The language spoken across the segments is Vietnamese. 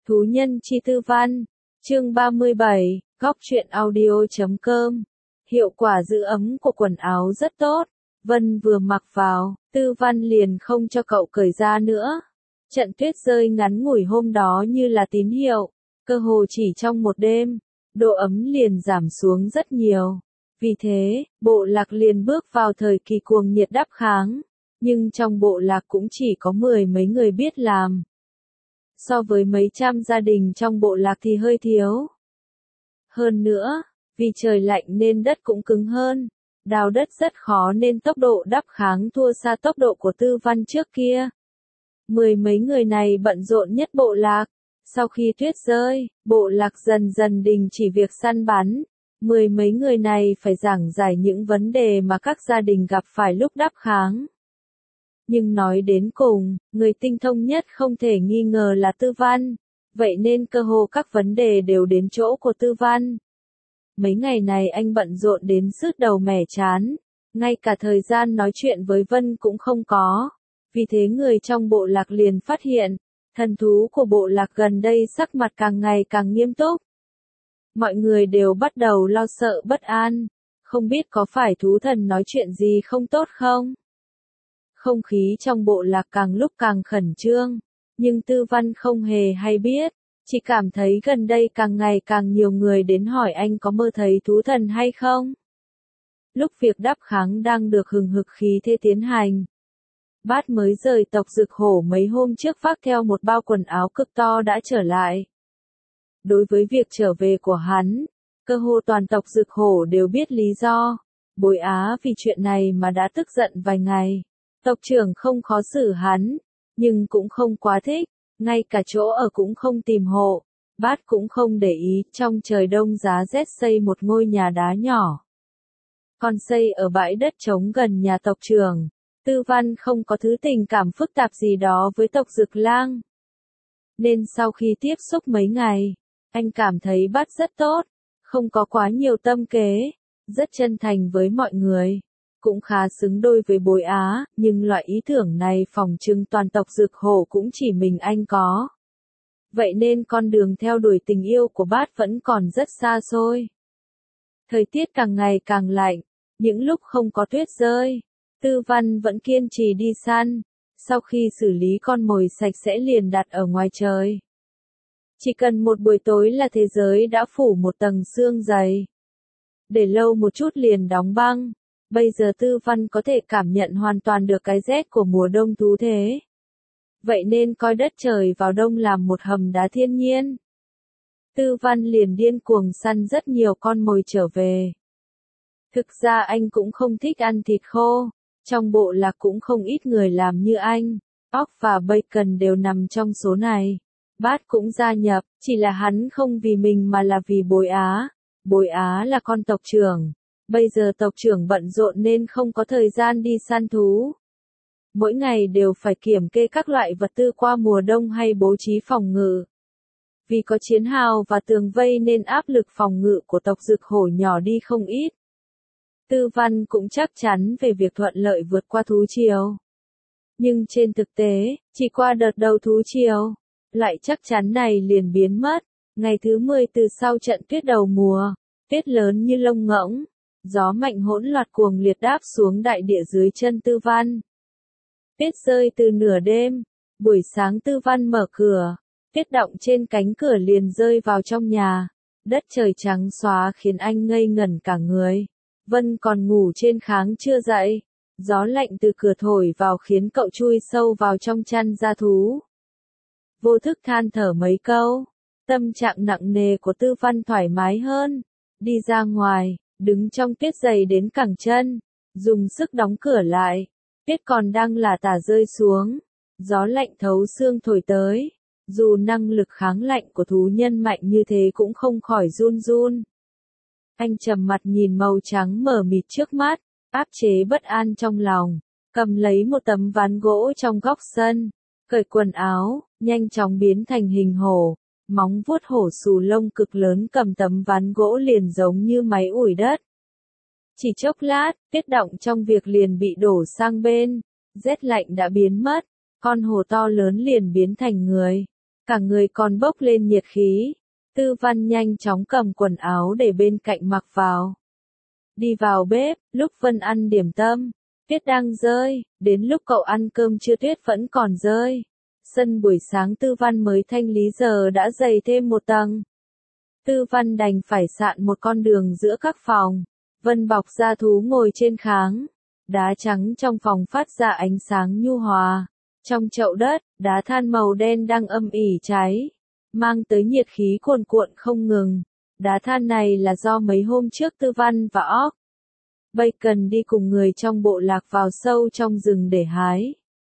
Thú nhân chi tư văn, chương 37, góc truyện audio.com. Hiệu quả giữ ấm của quần áo rất tốt. Vân vừa mặc vào, Tư Văn liền không cho cậu cởi ra nữa. Trận tuyết rơi ngắn ngủi hôm đó như là tín hiệu, cơ hồ chỉ trong một đêm, độ ấm liền giảm xuống rất nhiều. Vì thế, bộ lạc liền bước vào thời kỳ cuồng nhiệt đắp kháng, nhưng trong bộ lạc cũng chỉ có 10 mấy người biết làm. So với mấy trăm gia đình trong bộ lạc thì hơi thiếu. Hơn nữa, vì trời lạnh nên đất cũng cứng hơn, đào đất rất khó nên tốc độ đắp kháng thua xa tốc độ của Tư Văn trước kia. 10 mấy người này bận rộn nhất bộ lạc. Sau khi tuyết rơi, bộ lạc dần dần đình chỉ việc săn bắn. 10 mấy người này phải giảng giải những vấn đề mà các gia đình gặp phải lúc đắp kháng. Nhưng nói đến cùng, người tinh thông nhất không thể nghi ngờ là Tư Văn, vậy nên cơ hồ các vấn đề đều đến chỗ của Tư Văn. Mấy ngày này anh bận rộn đến sứt đầu mẻ chán, ngay cả thời gian nói chuyện với Vân cũng không có. Vì thế người trong bộ lạc liền phát hiện, thần thú của bộ lạc gần đây sắc mặt càng ngày càng nghiêm túc. Mọi người đều bắt đầu lo sợ bất an, không biết có phải thú thần nói chuyện gì không tốt không? Không khí trong bộ lạc càng lúc càng khẩn trương, nhưng Tư Văn không hề hay biết, chỉ cảm thấy gần đây càng ngày càng nhiều người đến hỏi anh có mơ thấy thú thần hay không. Lúc việc đắp kháng đang được hừng hực khí thế tiến hành, Bát mới rời tộc Dực Hổ mấy hôm trước vác theo một bao quần áo cực to đã trở lại. Đối với việc trở về của hắn, cơ hồ toàn tộc Dực Hổ đều biết lý do. Bối Á vì chuyện này mà đã tức giận vài ngày. Tộc trưởng không khó xử hắn, nhưng cũng không quá thích, ngay cả chỗ ở cũng không tìm hộ. Bát cũng không để ý, trong trời đông giá rét xây một ngôi nhà đá nhỏ. Còn xây ở bãi đất trống gần nhà tộc trưởng. Tư Văn không có thứ tình cảm phức tạp gì đó với tộc Dực Lang. Nên sau khi tiếp xúc mấy ngày, anh cảm thấy Bát rất tốt, không có quá nhiều tâm kế, rất chân thành với mọi người, cũng khá xứng đôi với Bối Á, nhưng loại ý tưởng này phỏng chừng toàn tộc Dực Hổ cũng chỉ mình anh có. Vậy nên con đường theo đuổi tình yêu của Bát vẫn còn rất xa xôi. Thời tiết càng ngày càng lạnh, những lúc không có tuyết rơi, Tư Văn vẫn kiên trì đi săn, sau khi xử lý con mồi sạch sẽ liền đặt ở ngoài trời. Chỉ cần một buổi tối là thế giới đã phủ một tầng sương dày. Để lâu một chút liền đóng băng, bây giờ Tư Văn có thể cảm nhận hoàn toàn được cái rét của mùa đông thú thế. Vậy nên coi đất trời vào đông làm một hầm đá thiên nhiên. Tư Văn liền điên cuồng săn rất nhiều con mồi trở về. Thực ra anh cũng không thích ăn thịt khô. Trong bộ lạc cũng không ít người làm như anh, óc và bacon đều nằm trong số này. Bát cũng gia nhập, chỉ là hắn không vì mình mà là vì Bối Á. Bối Á là con tộc trưởng. Bây giờ tộc trưởng bận rộn nên không có thời gian đi săn thú. Mỗi ngày đều phải kiểm kê các loại vật tư qua mùa đông hay bố trí phòng ngự. Vì có chiến hào và tường vây nên áp lực phòng ngự của tộc Dực Hổ nhỏ đi không ít. Tư Văn cũng chắc chắn về việc thuận lợi vượt qua thú triều. Nhưng trên thực tế, chỉ qua đợt đầu thú triều, lại chắc chắn này liền biến mất. Ngày thứ 10 từ sau trận tuyết đầu mùa, tuyết lớn như lông ngỗng, gió mạnh hỗn loạt cuồng liệt đáp xuống đại địa dưới chân Tư Văn. Tuyết rơi từ nửa đêm, buổi sáng Tư Văn mở cửa, tuyết đọng trên cánh cửa liền rơi vào trong nhà. Đất trời trắng xóa khiến anh ngây ngẩn cả người. Vân còn ngủ trên kháng chưa dậy, gió lạnh từ cửa thổi vào khiến cậu chui sâu vào trong chăn gia thú. Vô thức than thở mấy câu, tâm trạng nặng nề của Tư Văn thoải mái hơn, đi ra ngoài, đứng trong tuyết dày đến cẳng chân, dùng sức đóng cửa lại, tuyết còn đang lả tả rơi xuống, gió lạnh thấu xương thổi tới, dù năng lực kháng lạnh của thú nhân mạnh như thế cũng không khỏi run run. Anh trầm mặt nhìn màu trắng mờ mịt trước mắt, áp chế bất an trong lòng, cầm lấy một tấm ván gỗ trong góc sân, cởi quần áo, nhanh chóng biến thành hình hổ, móng vuốt hổ xù lông cực lớn cầm tấm ván gỗ liền giống như máy ủi đất. Chỉ chốc lát, tuyết đọng trong việc liền bị đổ sang bên, rét lạnh đã biến mất, con hổ to lớn liền biến thành người. cả người còn bốc lên nhiệt khí. Tư Văn nhanh chóng cầm quần áo để bên cạnh mặc vào. Đi vào bếp, lúc Vân ăn điểm tâm, tuyết đang rơi, đến lúc cậu ăn cơm trưa tuyết vẫn còn rơi. Sân buổi sáng Tư Văn mới thanh lý giờ đã dày thêm một tầng. Tư Văn đành phải sạn một con đường giữa các phòng. Vân bọc da thú ngồi trên kháng. Đá trắng trong phòng phát ra ánh sáng nhu hòa. Trong chậu đất, đá than màu đen đang âm ỉ cháy, mang tới nhiệt khí cuồn cuộn không ngừng. Đá than này là do mấy hôm trước Tư Văn và Óc Bacon đi cùng người trong bộ lạc vào sâu trong rừng để hái.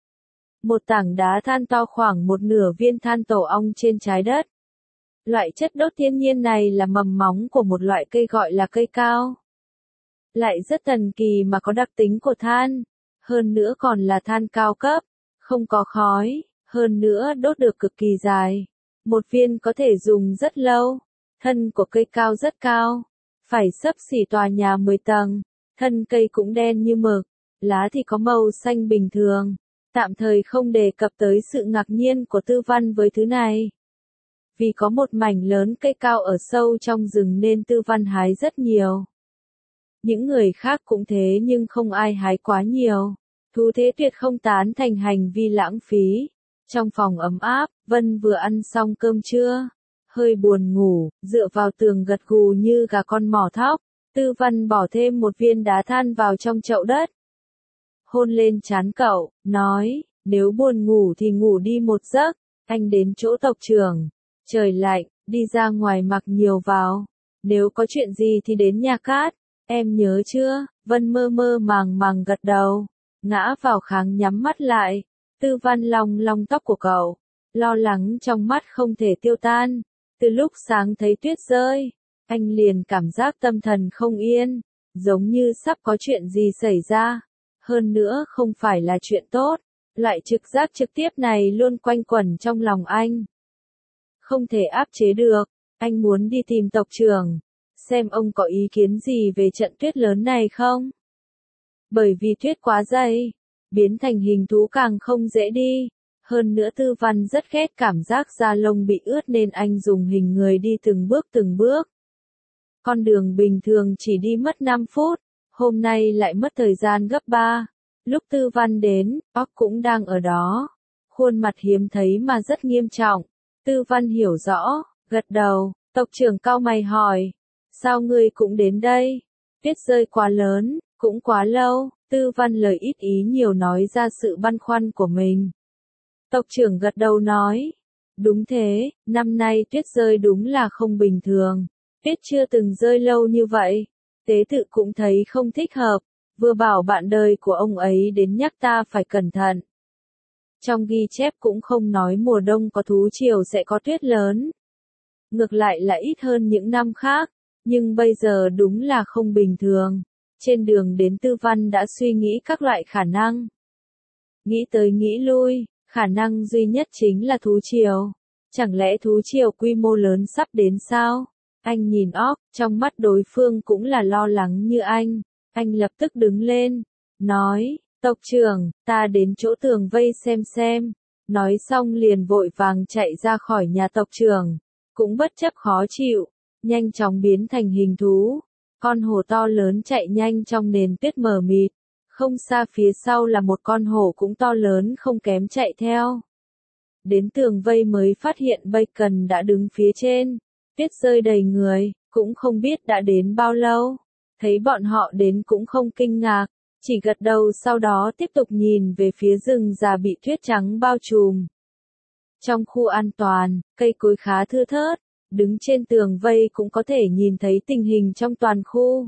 Một tảng đá than to khoảng một nửa viên than tổ ong trên trái đất. Loại chất đốt thiên nhiên này là mầm móng của một loại cây gọi là cây cao. Lại rất thần kỳ mà có đặc tính của than, hơn nữa còn là than cao cấp, không có khói, hơn nữa đốt được cực kỳ dài. Một viên có thể dùng rất lâu. Thân của cây cao rất cao, phải xấp xỉ tòa nhà 10 tầng. Thân cây cũng đen như mực, lá thì có màu xanh bình thường. Tạm thời không đề cập tới sự ngạc nhiên của Tư Văn với thứ này. Vì có một mảnh lớn cây cao ở sâu trong rừng nên Tư Văn hái rất nhiều. Những người khác cũng thế nhưng không ai hái quá nhiều. Thú thế tuyệt không tán thành hành vi lãng phí. Trong phòng ấm áp, Vân vừa ăn xong cơm trưa, hơi buồn ngủ, dựa vào tường gật gù như gà con mỏ thóc. Tư Văn bỏ thêm một viên đá than vào trong chậu đất. Hôn lên trán cậu, nói, nếu buồn ngủ thì ngủ đi một giấc, anh đến chỗ tộc trưởng. Trời lạnh, đi ra ngoài mặc nhiều vào. Nếu có chuyện gì thì đến nhà cát, em nhớ chưa? Vân mơ mơ màng màng gật đầu, ngã vào kháng nhắm mắt lại. Tư Văn long long tóc của cậu, lo lắng trong mắt không thể tiêu tan. Từ lúc sáng thấy tuyết rơi, anh liền cảm giác tâm thần không yên, giống như sắp có chuyện gì xảy ra. Hơn nữa không phải là chuyện tốt, loại trực giác trực tiếp này luôn quanh quẩn trong lòng anh. Không thể áp chế được, anh muốn đi tìm tộc trưởng, xem ông có ý kiến gì về trận tuyết lớn này không. Bởi vì tuyết quá dày, biến thành hình thú càng không dễ đi. Hơn nữa Tư Văn rất ghét cảm giác da lông bị ướt nên anh dùng hình người đi từng bước từng bước. Con đường bình thường chỉ đi mất 5 phút, hôm nay lại mất thời gian gấp 3. Lúc Tư Văn đến, Óc cũng đang ở đó. Khuôn mặt hiếm thấy mà rất nghiêm trọng. Tư Văn hiểu rõ, gật đầu, tộc trưởng cau mày hỏi. Sao ngươi cũng đến đây? Tuyết rơi quá lớn, cũng quá lâu. Tư Văn lời ít ý nhiều nói ra sự băn khoăn của mình. Tộc trưởng gật đầu nói. Đúng thế, năm nay tuyết rơi đúng là không bình thường. Tuyết chưa từng rơi lâu như vậy. Tế tự cũng thấy không thích hợp. Vừa bảo bạn đời của ông ấy đến nhắc ta phải cẩn thận. Trong ghi chép cũng không nói mùa đông có thú triều sẽ có tuyết lớn. Ngược lại là ít hơn những năm khác. Nhưng bây giờ đúng là không bình thường. Trên đường đến Tư Văn đã suy nghĩ các loại khả năng. Nghĩ tới nghĩ lui, khả năng duy nhất chính là thú triều. Chẳng lẽ thú triều quy mô lớn sắp đến sao? Anh nhìn Óc, trong mắt đối phương cũng là lo lắng như anh. Anh lập tức đứng lên, nói, tộc trưởng, ta đến chỗ tường vây xem. Nói xong liền vội vàng chạy ra khỏi nhà tộc trưởng. Cũng bất chấp khó chịu, nhanh chóng biến thành hình thú. Con hổ to lớn chạy nhanh trong nền tuyết mờ mịt. Không xa phía sau là một con hổ cũng to lớn không kém chạy theo. Đến tường vây mới phát hiện Bacon đã đứng phía trên. Tuyết rơi đầy người, cũng không biết đã đến bao lâu. Thấy bọn họ đến cũng không kinh ngạc, chỉ gật đầu sau đó tiếp tục nhìn về phía rừng già bị tuyết trắng bao trùm. Trong khu an toàn, cây cối khá thưa thớt, đứng trên tường vây cũng có thể nhìn thấy tình hình trong toàn khu.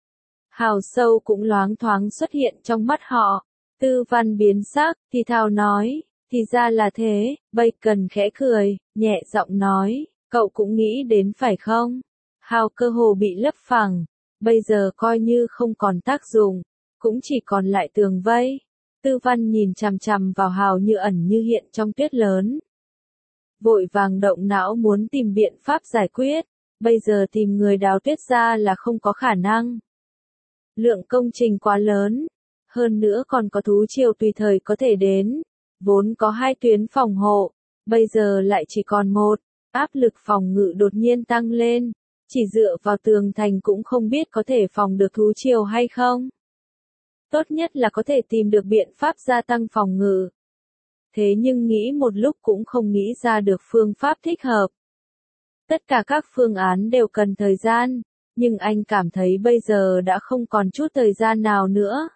Hào sâu cũng loáng thoáng xuất hiện trong mắt họ. Tư Văn biến sắc, thì thào nói, thì ra là thế. Bacon khẽ cười, nhẹ giọng nói, cậu cũng nghĩ đến phải không? Hào cơ hồ bị lấp phẳng, bây giờ coi như không còn tác dụng, cũng chỉ còn lại tường vây. Tư Văn nhìn chằm chằm vào Hào như ẩn như hiện trong tuyết lớn. Vội vàng động não muốn tìm biện pháp giải quyết, bây giờ tìm người đào tuyết ra là không có khả năng. Lượng công trình quá lớn, hơn nữa còn có thú triều tùy thời có thể đến, vốn có 2 tuyến phòng hộ, bây giờ lại chỉ còn một, áp lực phòng ngự đột nhiên tăng lên, chỉ dựa vào tường thành cũng không biết có thể phòng được thú triều hay không. Tốt nhất là có thể tìm được biện pháp gia tăng phòng ngự. Thế nhưng nghĩ một lúc cũng không nghĩ ra được phương pháp thích hợp. Tất cả các phương án đều cần thời gian, nhưng anh cảm thấy bây giờ đã không còn chút thời gian nào nữa.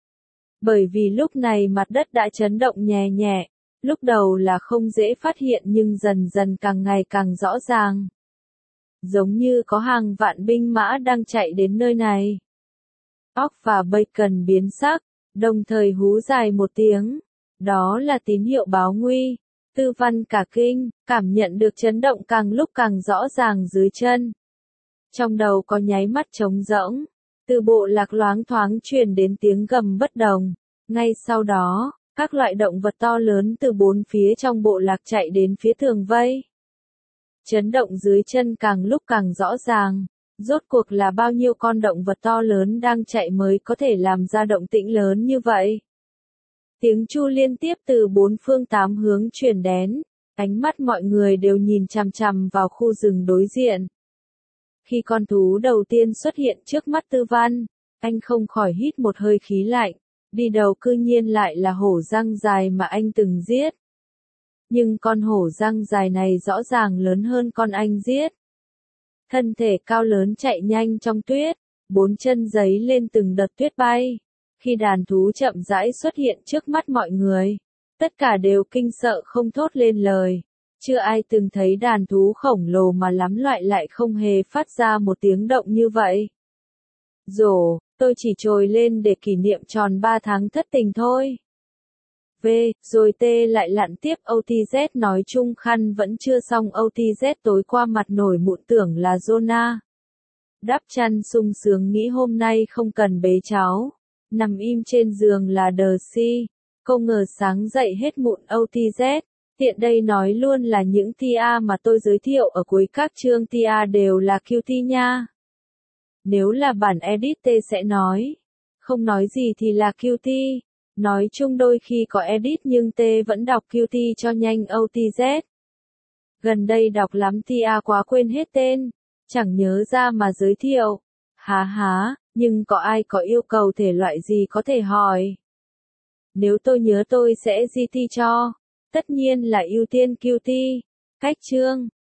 Bởi vì lúc này mặt đất đã chấn động nhẹ nhẹ, lúc đầu là không dễ phát hiện nhưng dần dần càng ngày càng rõ ràng. Giống như có hàng vạn binh mã đang chạy đến nơi này. Óc và Bacon biến sắc, đồng thời hú dài một tiếng. Đó là tín hiệu báo nguy. Tư Văn cả kinh, cảm nhận được chấn động càng lúc càng rõ ràng dưới chân. Trong đầu có nháy mắt trống rỗng. Từ bộ lạc loáng thoáng truyền đến tiếng gầm bất đồng. Ngay sau đó, các loại động vật to lớn từ bốn phía trong bộ lạc chạy đến phía tường vây. Chấn động dưới chân càng lúc càng rõ ràng. Rốt cuộc là bao nhiêu con động vật to lớn đang chạy mới có thể làm ra động tĩnh lớn như vậy? Tiếng chu liên tiếp từ bốn phương tám hướng truyền đến, ánh mắt mọi người đều nhìn chằm chằm vào khu rừng đối diện. Khi con thú đầu tiên xuất hiện trước mắt Tư Văn, anh không khỏi hít một hơi khí lạnh, đi đầu cư nhiên lại là hổ răng dài mà anh từng giết. Nhưng con hổ răng dài này rõ ràng lớn hơn con anh giết. Thân thể cao lớn chạy nhanh trong tuyết, bốn chân giấy lên từng đợt tuyết bay. Khi đàn thú chậm rãi xuất hiện trước mắt mọi người, tất cả đều kinh sợ không thốt lên lời. Chưa ai từng thấy đàn thú khổng lồ mà lắm loại lại không hề phát ra một tiếng động như vậy. Dồ, tôi chỉ trồi lên để kỷ niệm tròn 3 tháng thất tình thôi. V, rồi T lại lặn tiếp. OTZ nói chung khăn vẫn chưa xong. OTZ tối qua mặt nổi mụn tưởng là Jonah. Đắp chăn sung sướng nghĩ hôm nay không cần bế cháu. Nằm im trên giường là Darcy. Không ngờ sáng dậy hết mụn. OTZ. Tiện đây nói luôn là những tia mà tôi giới thiệu ở cuối các chương tia đều là QT nha. Nếu là bản edit T sẽ nói. Không nói gì thì là QT. Nói chung đôi khi có edit nhưng T vẫn đọc QT cho nhanh. OTZ. Gần đây đọc lắm tia quá quên hết tên. Chẳng nhớ ra mà giới thiệu. Há, nhưng có ai có yêu cầu thể loại gì có thể hỏi. Nếu tôi nhớ tôi sẽ GT cho. Tất nhiên là ưu tiên QT. Cách chương.